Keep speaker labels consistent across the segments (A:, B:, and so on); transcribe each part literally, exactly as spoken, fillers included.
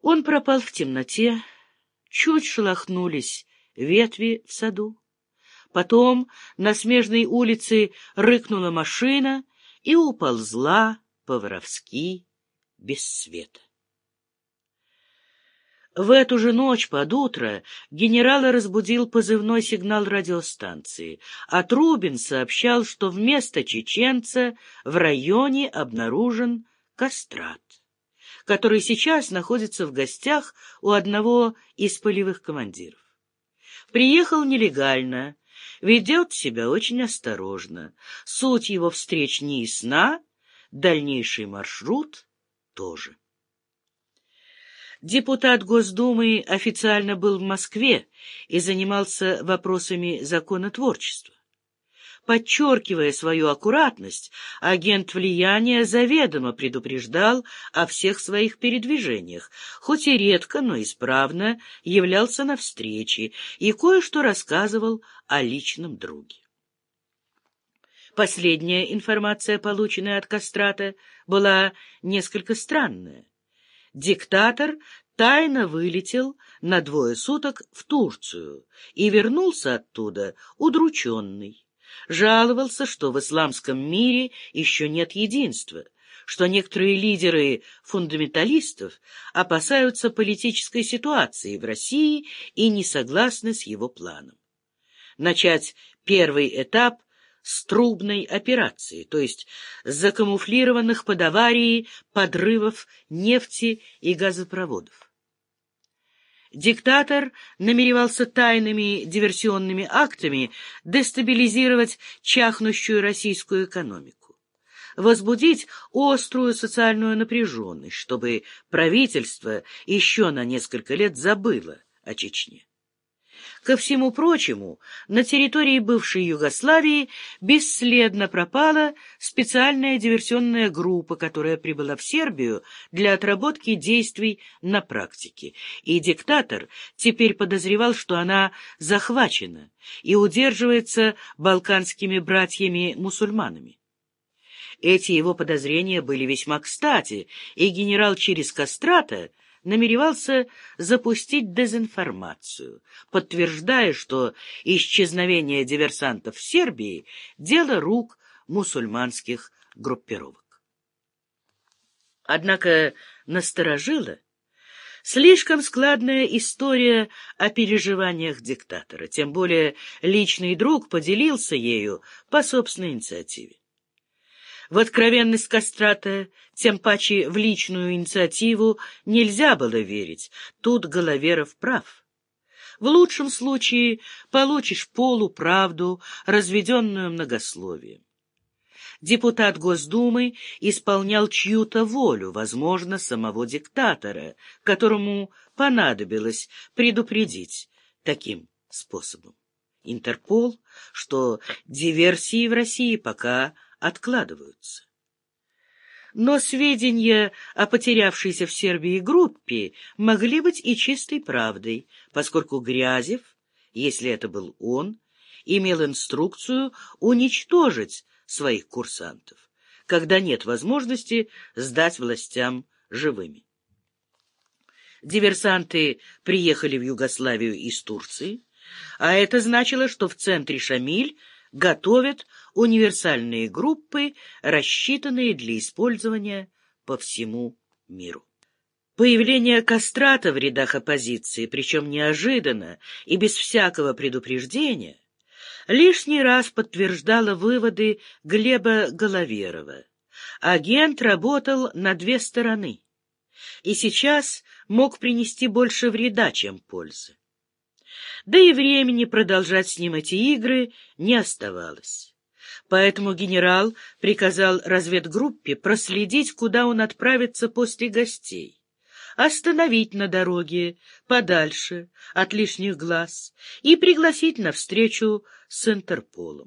A: Он пропал в темноте, чуть шелохнулись ветви в саду. Потом на смежной улице рыкнула машина и уползла по-воровски без света. В эту же ночь под утро генерала разбудил позывной сигнал радиостанции, а Трубин сообщал, что вместо чеченца в районе обнаружен Кострат, который сейчас находится в гостях у одного из полевых командиров. Приехал нелегально, ведет себя очень осторожно, суть его встреч не ясна, дальнейший маршрут тоже. Депутат Госдумы официально был в Москве и занимался вопросами законотворчества. Подчеркивая свою аккуратность, агент влияния заведомо предупреждал о всех своих передвижениях, хоть и редко, но исправно являлся на встречи и кое-что рассказывал о личном друге. Последняя информация, полученная от Кострата, была несколько странная. Диктатор тайно вылетел на двое суток в Турцию и вернулся оттуда удрученный. Жаловался, что в исламском мире еще нет единства, что некоторые лидеры фундаменталистов опасаются политической ситуации в России и не согласны с его планом. Начать первый этап с трубной операции, то есть закамуфлированных под аварии подрывов нефти и газопроводов. Диктатор намеревался тайными диверсионными актами дестабилизировать чахнущую российскую экономику, возбудить острую социальную напряженность, чтобы правительство еще на несколько лет забыло о Чечне. Ко всему прочему, на территории бывшей Югославии бесследно пропала специальная диверсионная группа, которая прибыла в Сербию для отработки действий на практике, и диктатор теперь подозревал, что она захвачена и удерживается балканскими братьями-мусульманами. Эти его подозрения были весьма кстати, и генерал через Кострата намеревался запустить дезинформацию, подтверждая, что исчезновение диверсантов в Сербии — дело рук мусульманских группировок. Однако насторожило слишком складная история о переживаниях диктатора, тем более личный друг поделился ею по собственной инициативе. В откровенность Кострата, тем паче в личную инициативу, нельзя было верить. Тут Головеров прав. В лучшем случае получишь полуправду, разведенную многословием. Депутат Госдумы исполнял чью-то волю, возможно, самого диктатора, которому понадобилось предупредить таким способом Интерпол, что диверсии в России пока откладываются. Но сведения о потерявшейся в Сербии группе могли быть и чистой правдой, поскольку Грязев, если это был он, имел инструкцию уничтожить своих курсантов, когда нет возможности сдать властям живыми. Диверсанты приехали в Югославию из Турции, а это значило, что в центре Шамиль готовят универсальные группы, рассчитанные для использования по всему миру. Появление Кострата в рядах оппозиции, причем неожиданно и без всякого предупреждения, лишний раз подтверждало выводы Глеба Головерова. Агент работал на две стороны и сейчас мог принести больше вреда, чем пользы. Да и времени продолжать с ним эти игры не оставалось. Поэтому генерал приказал разведгруппе проследить, куда он отправится после гостей, остановить на дороге подальше от лишних глаз и пригласить на встречу с Интерполом.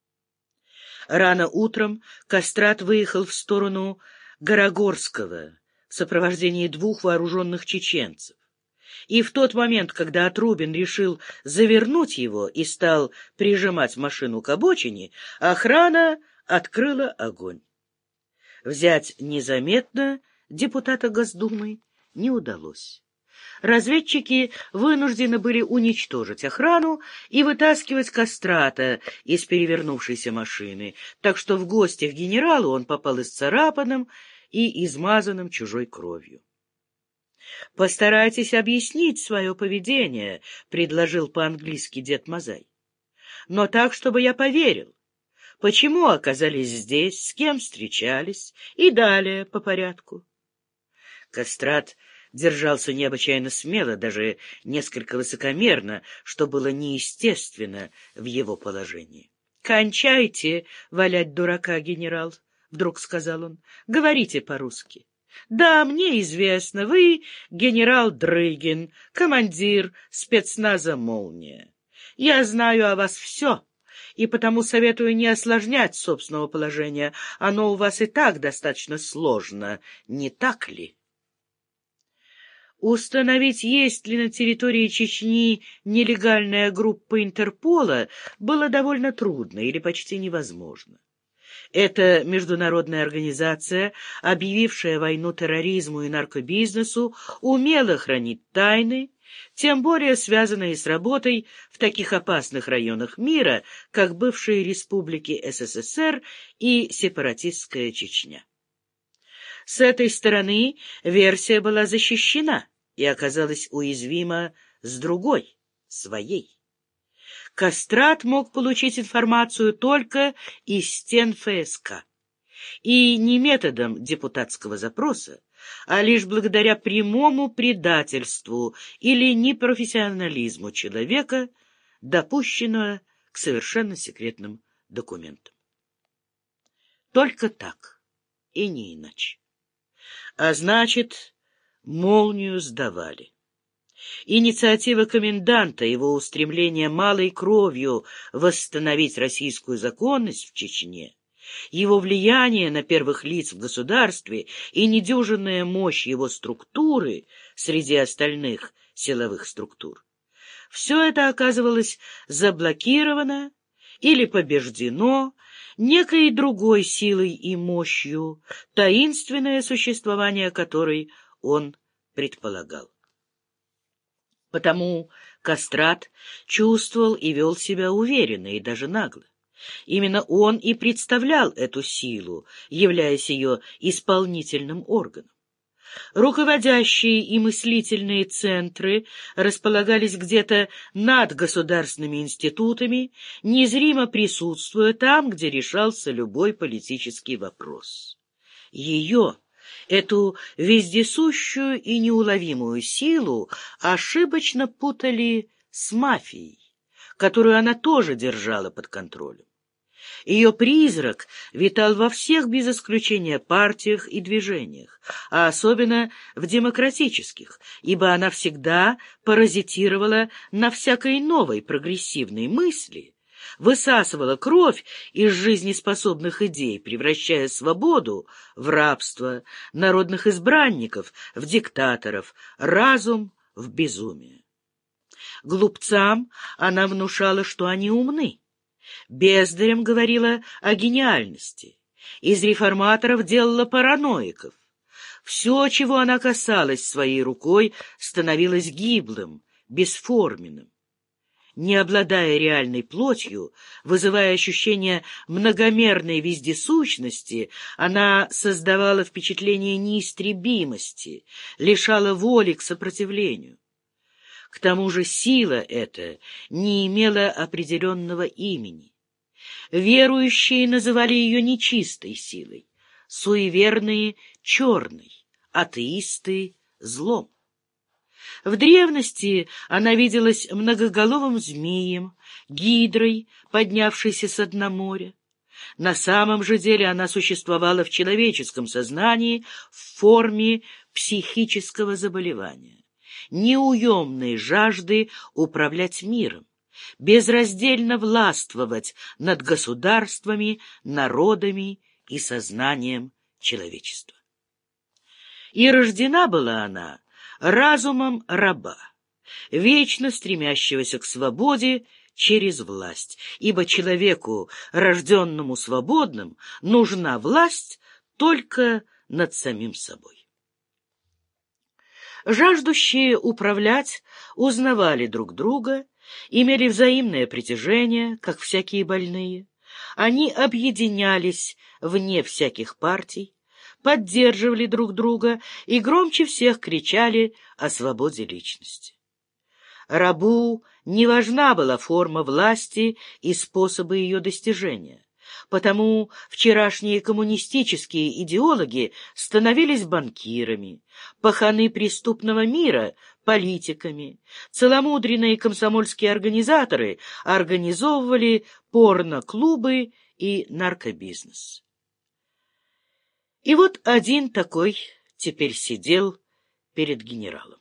A: Рано утром Кострат выехал в сторону Горогорского в сопровождении двух вооруженных чеченцев. И в тот момент, когда Отрубин решил завернуть его и стал прижимать машину к обочине, охрана открыла огонь. Взять незаметно депутата Госдумы не удалось. Разведчики вынуждены были уничтожить охрану и вытаскивать Кастрата из перевернувшейся машины, так что в гости к генералу он попал исцарапанным и измазанным чужой кровью. «Постарайтесь объяснить свое поведение», — предложил по-английски дед Мазай. «Но так, чтобы я поверил. Почему оказались здесь, с кем встречались, и далее по порядку». Кастрат держался необычайно смело, даже несколько высокомерно, что было неестественно в его положении. «Кончайте валять дурака, генерал», — вдруг сказал он. «Говорите по-русски. Да, мне известно, вы генерал Дрыгин, командир спецназа «Молния». Я знаю о вас все, и потому советую не осложнять собственного положения. Оно у вас и так достаточно сложно, не так ли?» Установить, есть ли на территории Чечни нелегальная группа Интерпола, было довольно трудно или почти невозможно. Эта международная организация, объявившая войну терроризму и наркобизнесу, умела хранить тайны, тем более связанные с работой в таких опасных районах мира, как бывшие республики СССР и сепаратистская Чечня. С этой стороны версия была защищена и оказалась уязвима с другой, своей. Кастрат мог получить информацию только из стен ФСК, и не методом депутатского запроса, а лишь благодаря прямому предательству или непрофессионализму человека, допущенного к совершенно секретным документам. Только так, и не иначе. А значит, «Молнию» сдавали. Инициатива коменданта, его устремление малой кровью восстановить российскую законность в Чечне, его влияние на первых лиц в государстве и недюжинная мощь его структуры среди остальных силовых структур — все это оказывалось заблокировано или побеждено некой другой силой и мощью, таинственное существование которой он предполагал. Потому Кастрат чувствовал и вел себя уверенно и даже нагло. Именно он и представлял эту силу, являясь ее исполнительным органом. Руководящие и мыслительные центры располагались где-то над государственными институтами, незримо присутствуя там, где решался любой политический вопрос. Ее, эту вездесущую и неуловимую силу, ошибочно путали с мафией, которую она тоже держала под контролем. Ее призрак витал во всех без исключения партиях и движениях, а особенно в демократических, ибо она всегда паразитировала на всякой новой прогрессивной мысли, высасывала кровь из жизнеспособных идей, превращая свободу в рабство, народных избранников в диктаторов, разум в безумие. Глупцам она внушала, что они умны. Бездарям говорила о гениальности. Из реформаторов делала параноиков. Все, чего она касалась своей рукой, становилось гиблым, бесформенным. Не обладая реальной плотью, вызывая ощущение многомерной вездесущности, она создавала впечатление неистребимости, лишала воли к сопротивлению. К тому же сила эта не имела определенного имени. Верующие называли ее нечистой силой, суеверные — черной, атеисты — злом. В древности она виделась многоголовым змеем, гидрой, поднявшейся с дна моря. На самом же деле она существовала в человеческом сознании в форме психического заболевания, неуемной жажды управлять миром, безраздельно властвовать над государствами, народами и сознанием человечества. И рождена была она разумом раба, вечно стремящегося к свободе через власть, ибо человеку, рожденному свободным, нужна власть только над самим собой. Жаждущие управлять узнавали друг друга, имели взаимное притяжение, как всякие больные. Они объединялись вне всяких партий, поддерживали друг друга и громче всех кричали о свободе личности. Рабу не важна была форма власти и способы ее достижения, потому вчерашние коммунистические идеологи становились банкирами, паханы преступного мира — политиками, целомудренные комсомольские организаторы организовывали порно-клубы и наркобизнес. И вот один такой теперь сидел перед генералом.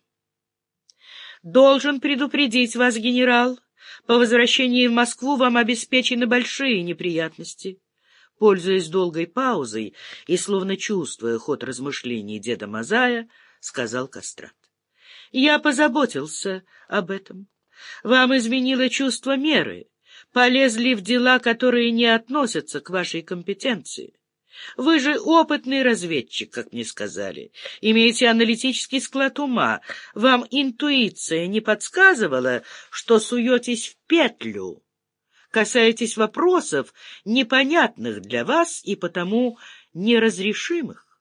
A: «Должен предупредить вас, генерал, по возвращении в Москву вам обеспечены большие неприятности». Пользуясь долгой паузой и словно чувствуя ход размышлений деда Мазая, сказал Кострат: «Я позаботился об этом. Вам изменило чувство меры, полезли в дела, которые не относятся к вашей компетенции. Вы же опытный разведчик, как мне сказали, имеете аналитический склад ума. Вам интуиция не подсказывала, что суетесь в петлю, касаетесь вопросов, непонятных для вас и потому неразрешимых?»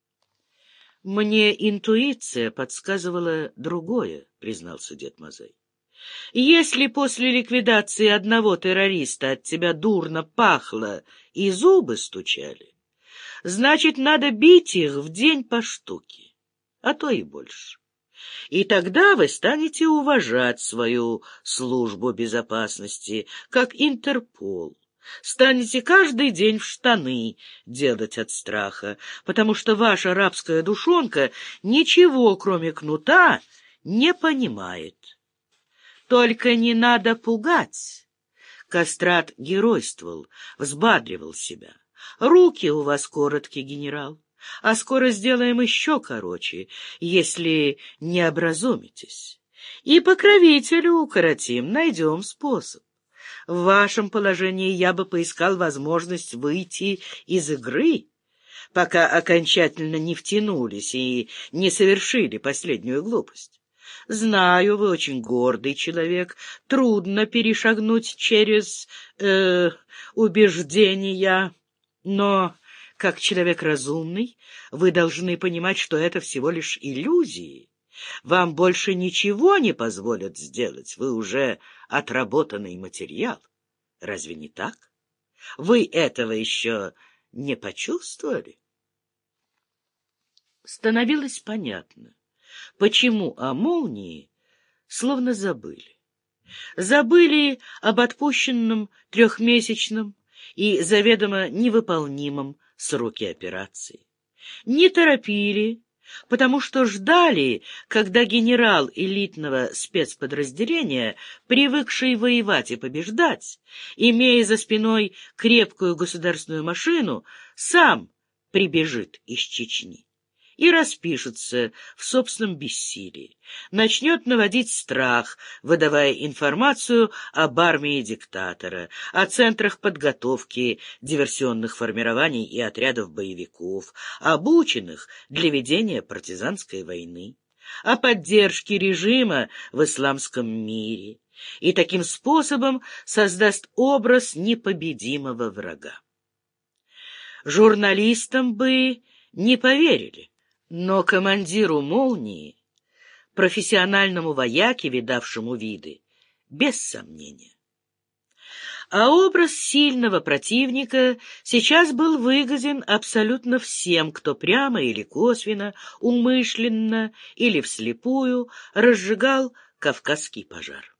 A: «Мне интуиция подсказывала другое», — признался дед Мазай. «Если после ликвидации одного террориста от тебя дурно пахло и зубы стучали, значит, надо бить их в день по штуке, а то и больше. И тогда вы станете уважать свою службу безопасности, как Интерпол. Станете каждый день в штаны делать от страха, потому что ваша рабская душонка ничего, кроме кнута, не понимает. Только не надо пугать». Кострат геройствовал, взбадривал себя. «Руки у вас короткие, генерал, а скоро сделаем еще короче, если не образумитесь. И покровителю укоротим, найдем способ. В вашем положении я бы поискал возможность выйти из игры, пока окончательно не втянулись и не совершили последнюю глупость. Знаю, вы очень гордый человек, трудно перешагнуть через э, убеждения, но, как человек разумный, вы должны понимать, что это всего лишь иллюзии. Вам больше ничего не позволят сделать, вы уже отработанный материал. Разве не так? Вы этого еще не почувствовали?» Становилось понятно, почему о молнии словно забыли. Забыли об отпущенном трехмесячном и заведомо невыполнимом сроке операции. Не торопили, потому что ждали, когда генерал элитного спецподразделения, привыкший воевать и побеждать, имея за спиной крепкую государственную машину, сам прибежит из Чечни и распишется в собственном бессилии, начнет наводить страх, выдавая информацию об армии диктатора, о центрах подготовки диверсионных формирований и отрядов боевиков, обученных для ведения партизанской войны, о поддержке режима в исламском мире, и таким способом создаст образ непобедимого врага. Журналистам бы не поверили, но командиру «Молнии», профессиональному вояке, видавшему виды, без сомнения. А образ сильного противника сейчас был выгоден абсолютно всем, кто прямо или косвенно, умышленно или вслепую разжигал Кавказский пожар.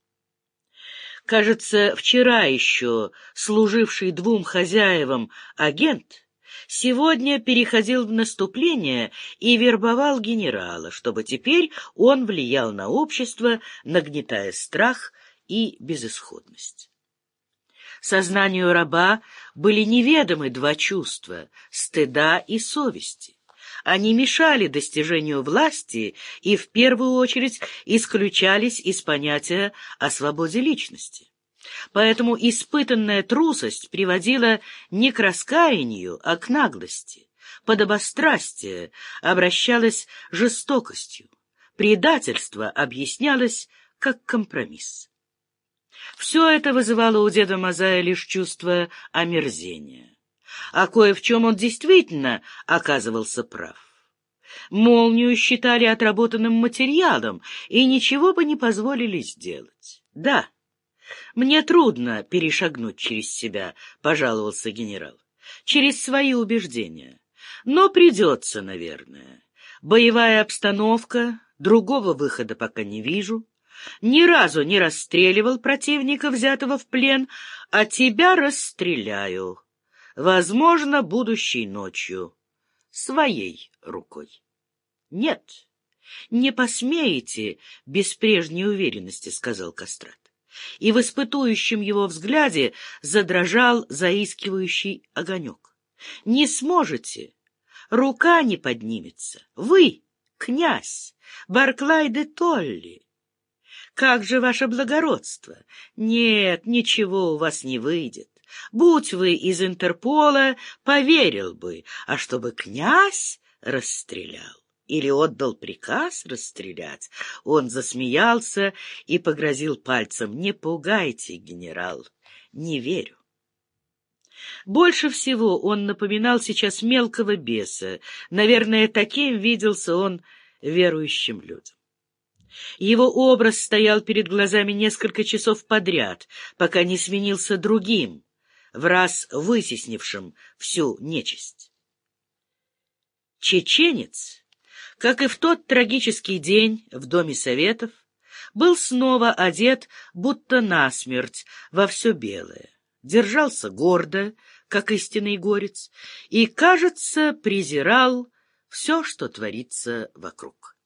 A: Кажется, вчера еще служивший двум хозяевам агент сегодня переходил в наступление и вербовал генерала, чтобы теперь он влиял на общество, нагнетая страх и безысходность. Сознанию раба были неведомы два чувства — стыда и совести. Они мешали достижению власти и в первую очередь исключались из понятия о свободе личности. Поэтому испытанная трусость приводила не к раскаянию, а к наглости. Подобострастие обращалось жестокостью. предательство объяснялось как компромисс. Все это вызывало у деда Мазая лишь чувство омерзения. А кое в чем он действительно оказывался прав. Молнию считали отработанным материалом и ничего бы не позволили сделать. Да, мне трудно перешагнуть через себя, — пожаловался генерал, — через свои убеждения. Но придется, наверное. Боевая обстановка, другого выхода пока не вижу. Ни разу не расстреливал противника, взятого в плен, а тебя расстреляю. Возможно, будущей ночью. Своей рукой. Нет, не посмеете, без прежней уверенности, — сказал Кастрат. И в испытующем его взгляде задрожал заискивающий огонек. Не сможете, рука не поднимется. Вы, князь, Барклай де Толли. Как же ваше благородство? Нет, ничего у вас не выйдет. Будь вы из Интерпола, поверил бы, а чтобы князь расстрелял или отдал приказ расстрелять, он засмеялся и погрозил пальцем. Не пугайте, генерал, не верю. Больше всего он напоминал сейчас мелкого беса. Наверное, таким виделся он верующим людям. Его образ стоял перед глазами несколько часов подряд, пока не сменился другим, враз вытеснившим всю нечисть. Чеченец, как и в тот трагический день в Доме Советов, был снова одет, будто насмерть, во все белое, держался гордо, как истинный горец, и, кажется, презирал все, что творится вокруг.